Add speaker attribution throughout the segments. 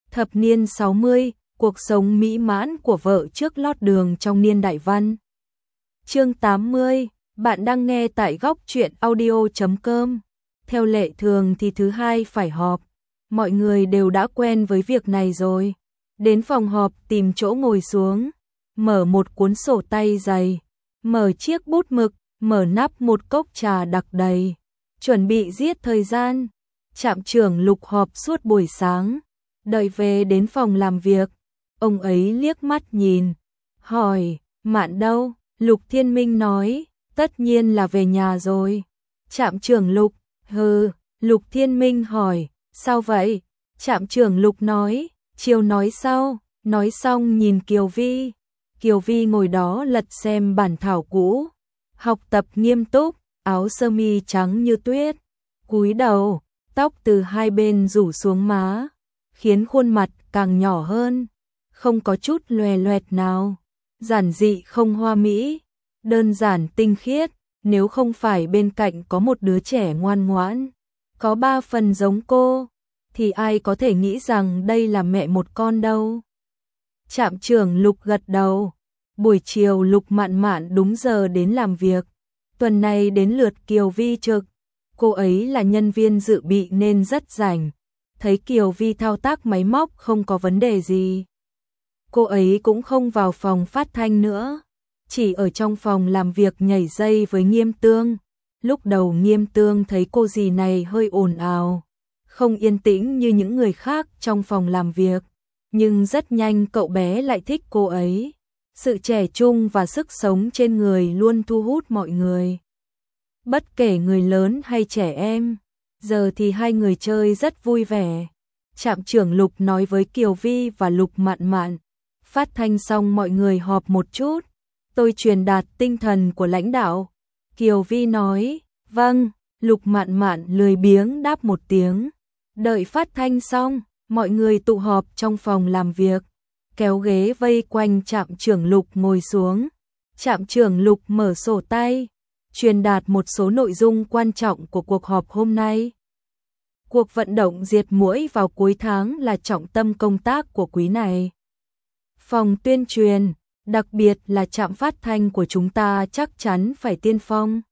Speaker 1: Thập niên 60, cuộc sống mỹ mãn của vợ trước lót đường trong niên đại văn. Chương 80, bạn đang nghe tại góc truyện audio.com. Theo lệ thường thì thứ hai phải họp. Mọi người đều đã quen với việc này rồi. Đến phòng họp tìm chỗ ngồi xuống, mở một cuốn sổ tay dày, mở chiếc bút mực, mở nắp một cốc trà đặc đầy, chuẩn bị giết thời gian. Trạm trưởng Lục họp suốt buổi sáng, đợi về đến phòng làm việc, ông ấy liếc mắt nhìn, hỏi, Mạn đâu? Lục Thiên Minh nói, tất nhiên là về nhà rồi. Trạm trưởng Lục, Lục Thiên Minh hỏi, sao vậy? Trạm trưởng Lục nói, chiều nói sau. Nói xong nhìn Kiều Vi. Kiều Vi ngồi đó lật xem bản thảo cũ, học tập nghiêm túc, áo sơ mi trắng như tuyết, cúi đầu, tóc từ hai bên rủ xuống má, khiến khuôn mặt càng nhỏ hơn, không có chút loè loẹt nào, giản dị không hoa mỹ, đơn giản tinh khiết, nếu không phải bên cạnh có một đứa trẻ ngoan ngoãn, có 3 phần giống cô, thì ai có thể nghĩ rằng đây là mẹ một con đâu. Trạm trưởng Lục gật đầu. Buổi chiều Lục Mạn Mạn đúng giờ đến làm việc. Tuần này đến lượt Kiều Vi trực. Cô ấy là nhân viên dự bị nên rất rảnh. Thấy Kiều Vi thao tác máy móc không có vấn đề gì. Cô ấy cũng không vào phòng phát thanh nữa. Chỉ ở trong phòng làm việc nhảy dây với Nghiêm Tương. Lúc đầu Nghiêm Tương thấy cô dì này hơi ồn ào, không yên tĩnh như những người khác trong phòng làm việc. Nhưng rất nhanh cậu bé lại thích cô ấy. Sự trẻ trung và sức sống trên người luôn thu hút mọi người. Bất kể người lớn hay trẻ em, giờ thì hai người chơi rất vui vẻ. Trạm trưởng Lục nói với Kiều Vi và Lục Mạn Mạn. Phát thanh xong mọi người họp một chút. Tôi truyền đạt tinh thần của lãnh đạo. Kiều Vi nói, vâng. Lục Mạn Mạn lười biếng đáp một tiếng. Đợi phát thanh xong, mọi người tụ họp trong phòng làm việc, kéo ghế vây quanh Trạm trưởng Lục ngồi xuống. Trạm trưởng Lục mở sổ tay, truyền đạt một số nội dung quan trọng của cuộc họp hôm nay. Cuộc vận động diệt muỗi vào cuối tháng là trọng tâm công tác của quý này. Phòng tuyên truyền, đặc biệt là trạm phát thanh của chúng ta chắc chắn phải tiên phong.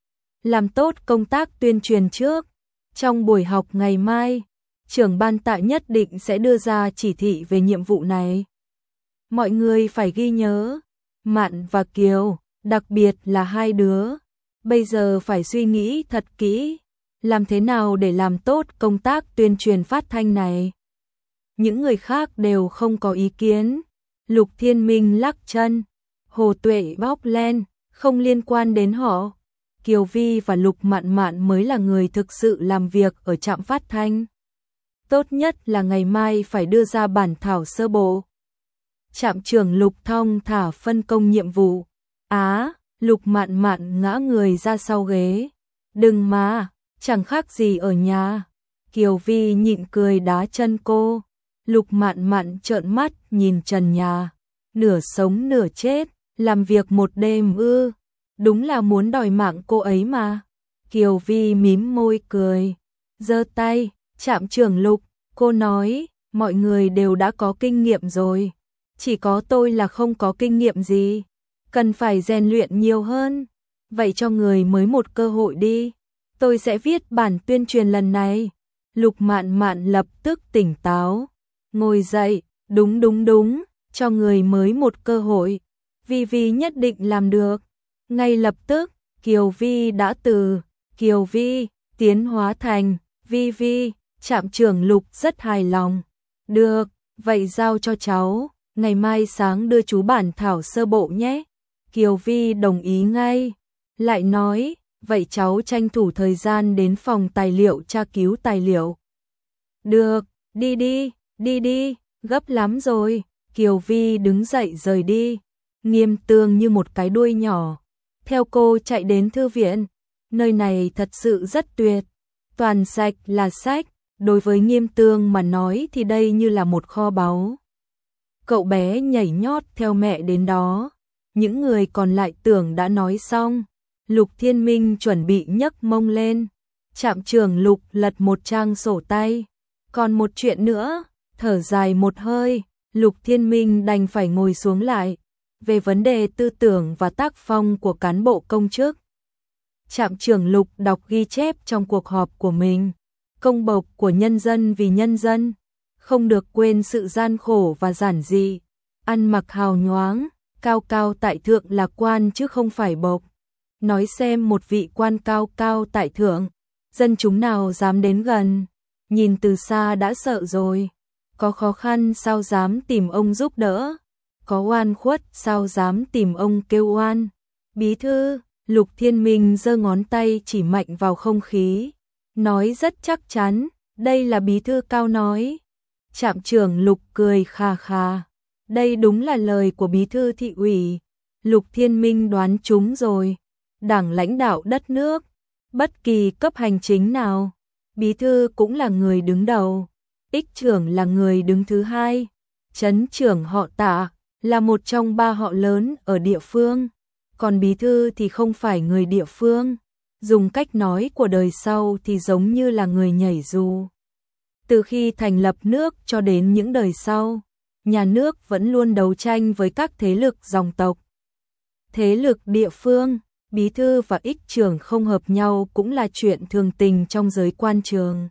Speaker 1: Làm tốt công tác tuyên truyền trước. Trong buổi học ngày mai, trưởng ban Tạ nhất định sẽ đưa ra chỉ thị về nhiệm vụ này. Mọi người phải ghi nhớ, Mạn và Kiều, đặc biệt là hai đứa, bây giờ phải suy nghĩ thật kỹ, làm thế nào để làm tốt công tác tuyên truyền phát thanh này. Những người khác đều không có ý kiến. Lục Thiên Minh lắc chân, Hồ Tuệ bóc len, không liên quan đến họ. Kiều Vi và Lục Mạn Mạn mới là người thực sự làm việc ở trạm phát thanh. Tốt nhất là ngày mai phải đưa ra bản thảo sơ bộ. Trạm trưởng Lục thong thả phân công nhiệm vụ. Lục Mạn Mạn ngã người ra sau ghế. Đừng mà, chẳng khác gì ở nhà. Kiều Vi nhịn cười đá chân cô. Lục Mạn Mạn trợn mắt nhìn trần nhà. Nửa sống nửa chết, làm việc một đêm ư. Đúng là muốn đòi mạng cô ấy mà. Kiều Vi mím môi cười, giơ tay. Trạm trưởng Lục, cô nói, mọi người đều đã có kinh nghiệm rồi. Chỉ có tôi là không có kinh nghiệm gì. Cần phải rèn luyện nhiều hơn. Vậy cho người mới một cơ hội đi. Tôi sẽ viết bản tuyên truyền lần này. Lục Mạn Mạn lập tức tỉnh táo. Ngồi dậy, đúng, cho người mới một cơ hội. Vi nhất định làm được. Ngay lập tức, Kiều Vi đã từ Kiều Vi tiến hóa thành Vi. Trạm trưởng Lục rất hài lòng. Được, vậy giao cho cháu, ngày mai sáng đưa chú bản thảo sơ bộ nhé. Kiều Vi đồng ý ngay. Lại nói, vậy cháu tranh thủ thời gian đến phòng tài liệu tra cứu tài liệu. Được, đi, gấp lắm rồi. Kiều Vi đứng dậy rời đi. Nghiêm Tương như một cái đuôi nhỏ, theo cô chạy đến thư viện. Nơi này thật sự rất tuyệt, toàn sạch là sách. Đối với Nghiêm Tương mà nói thì đây như là một kho báu. Cậu bé nhảy nhót theo mẹ đến đó. Những người còn lại tưởng đã nói xong. Lục Thiên Minh chuẩn bị nhấc mông lên. Trạm trưởng Lục lật một trang sổ tay. Còn một chuyện nữa, Thở dài một hơi, Lục Thiên Minh đành phải ngồi xuống lại. Về vấn đề tư tưởng và tác phong của cán bộ công chức, Trạm trưởng Lục đọc ghi chép trong cuộc họp của mình. Công bộc của nhân dân vì nhân dân, không được quên sự gian khổ và giản dị. Ăn mặc hào nhoáng, cao cao tại thượng là quan chứ không phải bộc. Nói xem một vị quan cao cao tại thượng, dân chúng nào dám đến gần, nhìn từ xa đã sợ rồi. Có khó khăn sao dám tìm ông giúp đỡ, có oan khuất sao dám tìm ông kêu oan. Bí thư, Lục Thiên Minh giơ ngón tay chỉ mạnh vào không khí, nói rất chắc chắn, đây là bí thư Cao nói. Trạm trưởng Lục cười khà khà, đây đúng là lời của bí thư thị ủy. Lục Thiên Minh đoán trúng rồi, Đảng lãnh đạo đất nước, bất kỳ cấp hành chính nào, bí thư cũng là người đứng đầu, ích trưởng là người đứng thứ hai, trấn trưởng họ Tạ là một trong 3 họ lớn ở địa phương, còn bí thư thì không phải người địa phương, dùng cách nói của đời sau thì giống như là người nhảy dù. Từ khi thành lập nước cho đến những đời sau, nhà nước vẫn luôn đấu tranh với các thế lực dòng tộc. Thế lực địa phương, bí thư và ích trưởng không hợp nhau cũng là chuyện thường tình trong giới quan trường.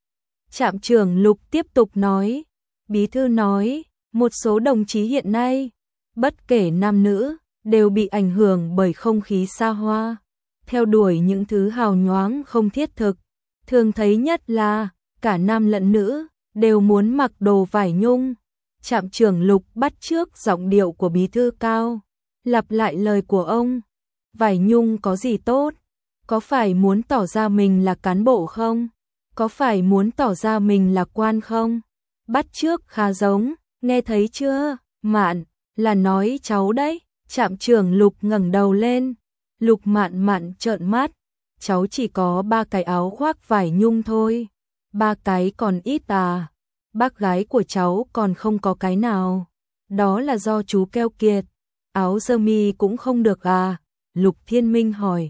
Speaker 1: Trạm trưởng Lục tiếp tục nói, bí thư nói, một số đồng chí hiện nay, bất kể nam nữ, đều bị ảnh hưởng bởi không khí xa hoa, theo đuổi những thứ hào nhoáng không thiết thực. Thường thấy nhất là, cả nam lẫn nữ, đều muốn mặc đồ vải nhung. Trạm trưởng Lục bắt chước giọng điệu của bí thư Cao, lặp lại lời của ông. Vải nhung có gì tốt? Có phải muốn tỏ ra mình là cán bộ không? Có phải muốn tỏ ra mình là quan không? Bắt chước khá giống, nghe thấy chưa? Mạn, là nói cháu đấy. Trạm trưởng Lục ngẩng đầu lên. Lục Mạn Mạn trợn mắt. Cháu chỉ có 3 cái áo khoác vải nhung thôi. 3 cái còn ít à? Bác gái của cháu còn không có cái nào. Đó là do chú keo kiệt. Áo sơ mi cũng không được à? Lục Thiên Minh hỏi.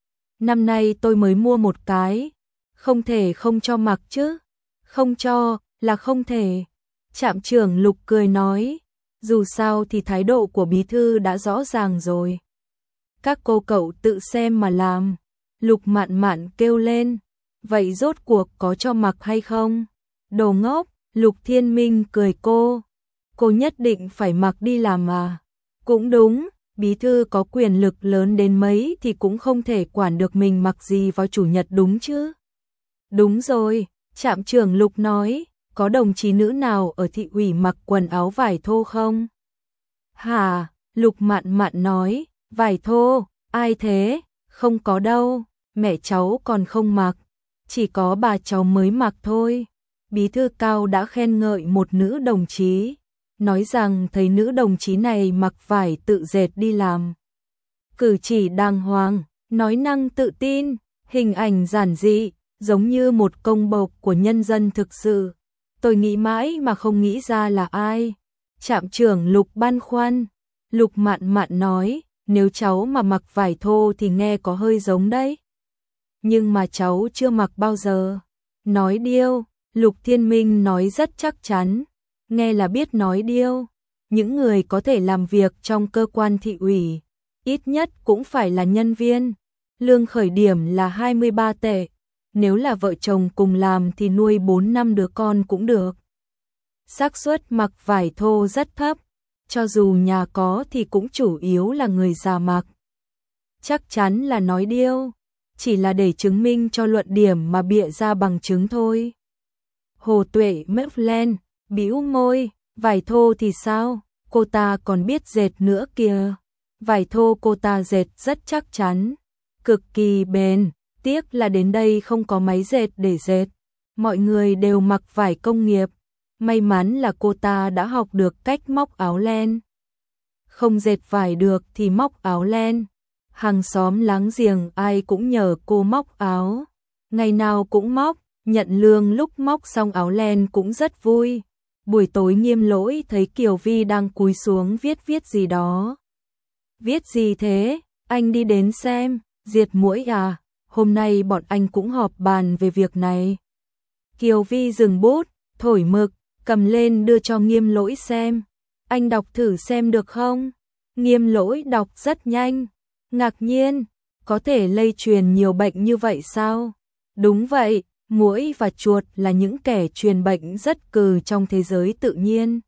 Speaker 1: Năm nay tôi mới mua một cái. Không thể không cho mặc chứ. Không cho, là không thể. Trạm trưởng Lục cười nói. Dù sao thì thái độ của bí thư đã rõ ràng rồi. Các cô cậu tự xem mà làm. Lục Mạn Mạn kêu lên. Vậy rốt cuộc có cho mặc hay không? Đồ ngốc, Lục Thiên Minh cười cô. Cô nhất định phải mặc đi làm à? Cũng đúng, bí thư có quyền lực lớn đến mấy thì cũng không thể quản được mình mặc gì vào chủ nhật đúng chứ? Đúng rồi, trạm trưởng Lục nói, có đồng chí nữ nào ở thị ủy mặc quần áo vải thô không? Hả? Lục Mạn Mạn nói, vải thô, ai thế? Không có đâu, mẹ cháu còn không mặc, chỉ có bà cháu mới mặc thôi. Bí thư Cao đã khen ngợi một nữ đồng chí, nói rằng thấy nữ đồng chí này mặc vải tự dệt đi làm. Cử chỉ đàng hoàng, nói năng tự tin, hình ảnh giản dị, giống như một công bộc của nhân dân thực sự. Tôi nghĩ mãi mà không nghĩ ra là ai. Trạm trưởng Lục băn khoăn. Lục Mạn Mạn nói, nếu cháu mà mặc vải thô thì nghe có hơi giống đấy. Nhưng mà cháu chưa mặc bao giờ. Nói điêu, Lục Thiên Minh nói rất chắc chắn. Nghe là biết nói điêu. Những người có thể làm việc trong cơ quan thị ủy, ít nhất cũng phải là nhân viên. Lương khởi điểm là 23 tệ. Nếu là vợ chồng cùng làm thì nuôi 4-5 đứa con cũng được. Xác suất mặc vải thô rất thấp, cho dù nhà có thì cũng chủ yếu là người già mặc. Chắc chắn là nói điêu, chỉ là để chứng minh cho luận điểm mà bịa ra bằng chứng thôi. Hồ Tuệ mép lên, bĩu môi, vải thô thì sao, cô ta còn biết dệt nữa kìa. Vải thô cô ta dệt rất chắc chắn, cực kỳ bền. Tiếc là đến đây không có máy dệt để dệt. Mọi người đều mặc vải công nghiệp. May mắn là cô ta đã học được cách móc áo len. Không dệt vải được thì móc áo len. Hàng xóm láng giềng ai cũng nhờ cô móc áo. Ngày nào cũng móc, nhận lương lúc móc xong áo len cũng rất vui. Buổi tối Nghiêm Lỗi thấy Kiều Vi đang cúi xuống viết gì đó. Viết gì thế? Anh đi đến xem. Diệt muỗi à? Hôm nay bọn anh cũng họp bàn về việc này. Kiều Vi dừng bút, thổi mực, cầm lên đưa cho Nghiêm Lỗi xem. Anh đọc thử xem được không? Nghiêm Lỗi đọc rất nhanh, ngạc nhiên, có thể lây truyền nhiều bệnh như vậy sao? Đúng vậy, muỗi và chuột là những kẻ truyền bệnh rất cừ trong thế giới tự nhiên.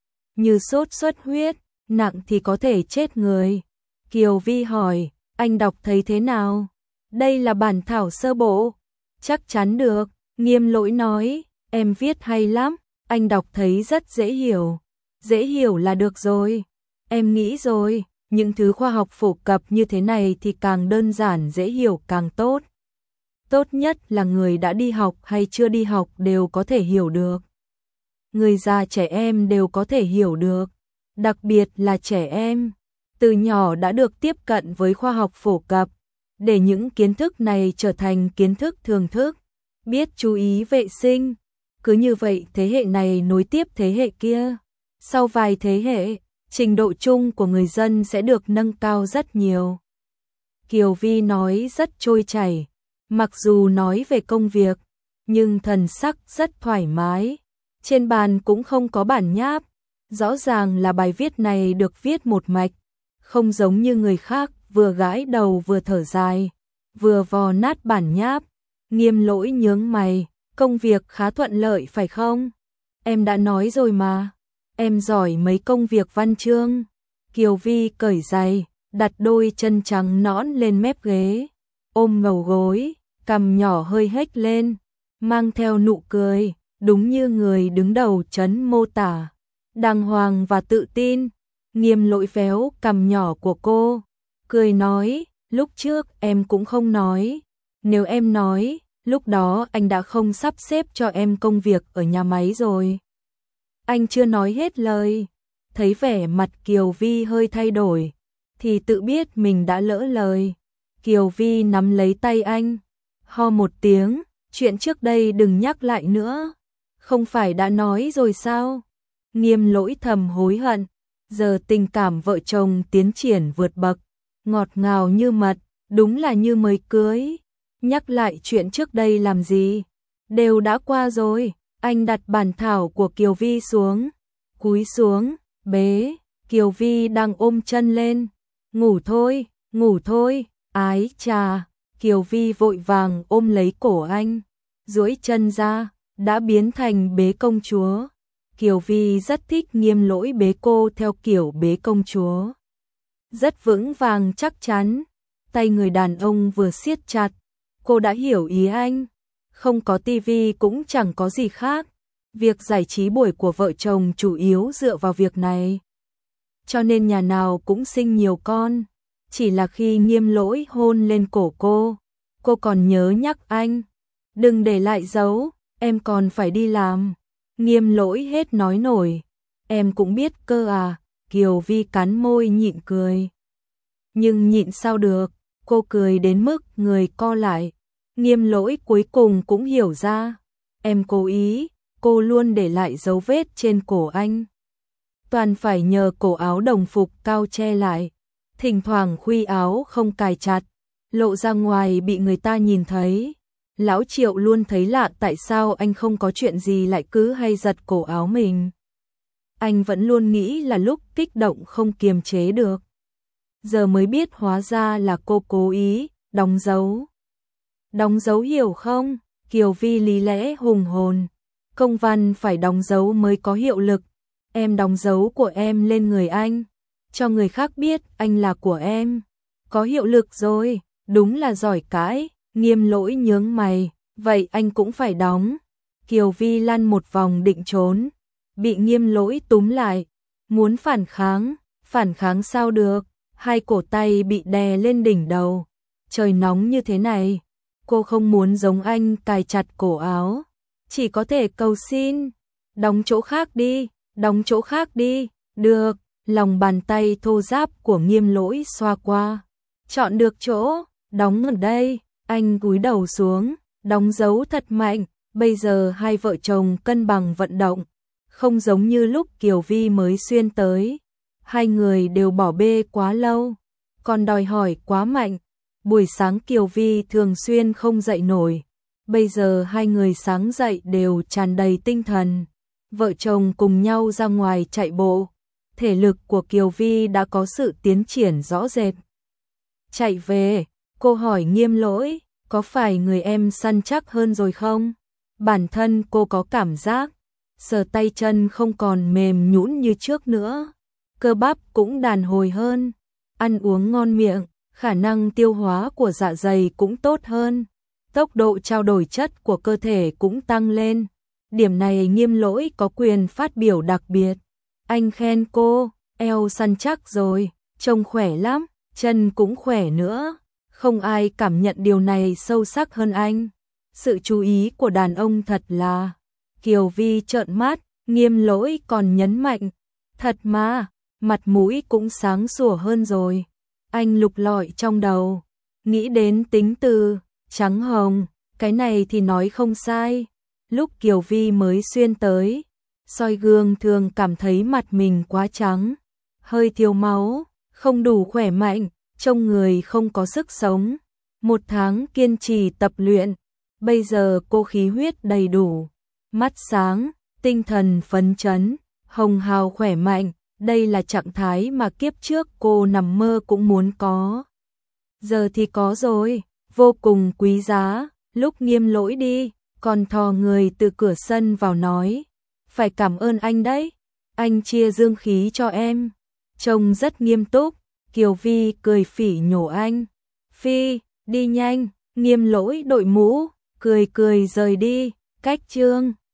Speaker 1: Như sốt xuất huyết, nặng thì có thể chết người. Kiều Vi hỏi, anh đọc thấy thế nào? Đây là bản thảo sơ bộ. Chắc chắn được, Nghiêm Lỗi nói, em viết hay lắm, anh đọc thấy rất dễ hiểu. Dễ hiểu là được rồi. Em nghĩ rồi, những thứ khoa học phổ cập như thế này thì càng đơn giản dễ hiểu càng tốt. Tốt nhất là người đã đi học hay chưa đi học đều có thể hiểu được. Người già trẻ em đều có thể hiểu được, đặc biệt là trẻ em. Từ nhỏ đã được tiếp cận với khoa học phổ cập, để những kiến thức này trở thành kiến thức thường thức, biết chú ý vệ sinh. Cứ như vậy thế hệ này nối tiếp thế hệ kia. Sau vài thế hệ, trình độ chung của người dân sẽ được nâng cao rất nhiều. Kiều Vi nói rất trôi chảy, mặc dù nói về công việc, nhưng thần sắc rất thoải mái. Trên bàn cũng không có bản nháp, rõ ràng là bài viết này được viết một mạch, không giống như người khác vừa gãi đầu vừa thở dài, vừa vò nát bản nháp. Nghiêm Lỗi nhướng mày, công việc khá thuận lợi phải không? Em đã nói rồi mà, em giỏi mấy công việc văn chương. Kiều Vi cởi giày, đặt đôi chân trắng nõn lên mép ghế, ôm ngầu gối, cằm nhỏ hơi hếch lên, mang theo nụ cười, đúng như người đứng đầu trấn mô tả, đàng hoàng và tự tin. Nghiêm Lỗi véo cằm nhỏ của cô, cười nói, lúc trước em cũng không nói. Nếu em nói, lúc đó anh đã không sắp xếp cho em công việc ở nhà máy rồi. Anh chưa nói hết lời, thấy vẻ mặt Kiều Vi hơi thay đổi, thì tự biết mình đã lỡ lời. Kiều Vi nắm lấy tay anh, ho một tiếng, chuyện trước đây đừng nhắc lại nữa. Không phải đã nói rồi sao? Nghiêm Lỗi thầm hối hận, giờ tình cảm vợ chồng tiến triển vượt bậc, ngọt ngào như mật, đúng là như mới cưới. Nhắc lại chuyện trước đây làm gì? Đều đã qua rồi. Anh đặt bản thảo của Kiều Vi xuống, cúi xuống, bế. Kiều Vi đang ôm chân lên. Ngủ thôi, ái chà. Kiều Vi vội vàng ôm lấy cổ anh, duỗi chân ra, đã biến thành bế công chúa. Kiều Vi rất thích Nghiêm Lỗi bế cô theo kiểu bế công chúa. Rất vững vàng chắc chắn, tay người đàn ông vừa siết chặt, cô đã hiểu ý anh. Không có tivi cũng chẳng có gì khác, việc giải trí buổi của vợ chồng chủ yếu dựa vào việc này. Cho nên nhà nào cũng sinh nhiều con, chỉ là khi Nghiêm Lỗi hôn lên cổ cô còn nhớ nhắc anh, đừng để lại dấu, em còn phải đi làm. Nghiêm Lỗi hết nói nổi, em cũng biết cơ à. Kiều Vi cắn môi nhịn cười. Nhưng nhịn sao được, cô cười đến mức người co lại. Nghiêm Lỗi cuối cùng cũng hiểu ra, em cố ý, cô luôn để lại dấu vết trên cổ anh. Toàn phải nhờ cổ áo đồng phục cao che lại, thỉnh thoảng khuy áo không cài chặt, lộ ra ngoài bị người ta nhìn thấy. Lão Triệu luôn thấy lạ tại sao anh không có chuyện gì lại cứ hay giật cổ áo mình. Anh vẫn luôn nghĩ là lúc kích động không kiềm chế được. Giờ mới biết hóa ra là cô cố ý, đóng dấu. Đóng dấu hiểu không? Kiều Vi lý lẽ hùng hồn. Công văn phải đóng dấu mới có hiệu lực. Em đóng dấu của em lên người anh, cho người khác biết anh là của em. Có hiệu lực rồi, đúng là giỏi cãi. Nghiêm Lỗi nhướng mày, vậy anh cũng phải đóng. Kiều Vi lăn một vòng định trốn, bị Nghiêm Lỗi túm lại, muốn phản kháng sao được, hai cổ tay bị đè lên đỉnh đầu. Trời nóng như thế này, cô không muốn giống anh cài chặt cổ áo, chỉ có thể cầu xin, đóng chỗ khác đi, được. Lòng bàn tay thô ráp của Nghiêm Lỗi xoa qua, chọn được chỗ, đóng ở đây. Anh cúi đầu xuống, đóng dấu thật mạnh. Bây giờ hai vợ chồng cân bằng vận động, không giống như lúc Kiều Vi mới xuyên tới. Hai người đều bỏ bê quá lâu, còn đòi hỏi quá mạnh. Buổi sáng Kiều Vi thường xuyên không dậy nổi, bây giờ hai người sáng dậy đều tràn đầy tinh thần. Vợ chồng cùng nhau ra ngoài chạy bộ, thể lực của Kiều Vi đã có sự tiến triển rõ rệt. Chạy về, cô hỏi Nghiêm Lỗi, có phải người em săn chắc hơn rồi không? Bản thân cô có cảm giác, sờ tay chân không còn mềm nhũn như trước nữa, cơ bắp cũng đàn hồi hơn, ăn uống ngon miệng, khả năng tiêu hóa của dạ dày cũng tốt hơn, tốc độ trao đổi chất của cơ thể cũng tăng lên. Điểm này Nghiêm Lỗi có quyền phát biểu đặc biệt. Anh khen cô, eo săn chắc rồi, trông khỏe lắm, chân cũng khỏe nữa. Không ai cảm nhận điều này sâu sắc hơn anh. Sự chú ý của đàn ông thật là... Kiều Vi trợn mắt, Nghiêm Lỗi còn nhấn mạnh. Thật mà, mặt mũi cũng sáng sủa hơn rồi. Anh lục lọi trong đầu, nghĩ đến tính từ, trắng hồng, cái này thì nói không sai. Lúc Kiều Vi mới xuyên tới, soi gương thường cảm thấy mặt mình quá trắng, hơi thiếu máu, không đủ khỏe mạnh, trông người không có sức sống. 1 tháng kiên trì tập luyện, bây giờ cô khí huyết đầy đủ, mắt sáng, tinh thần phấn chấn, hồng hào khỏe mạnh, đây là trạng thái mà kiếp trước cô nằm mơ cũng muốn có. Giờ thì có rồi, vô cùng quý giá. Lúc Nghiêm Lỗi đi, còn thò người từ cửa sân vào nói, phải cảm ơn anh đấy, anh chia dương khí cho em. Trông rất nghiêm túc, Kiều Vi cười phỉ nhổ anh. Phi, đi nhanh. Nghiêm Lỗi đội mũ, cười cười rời đi. Cách chương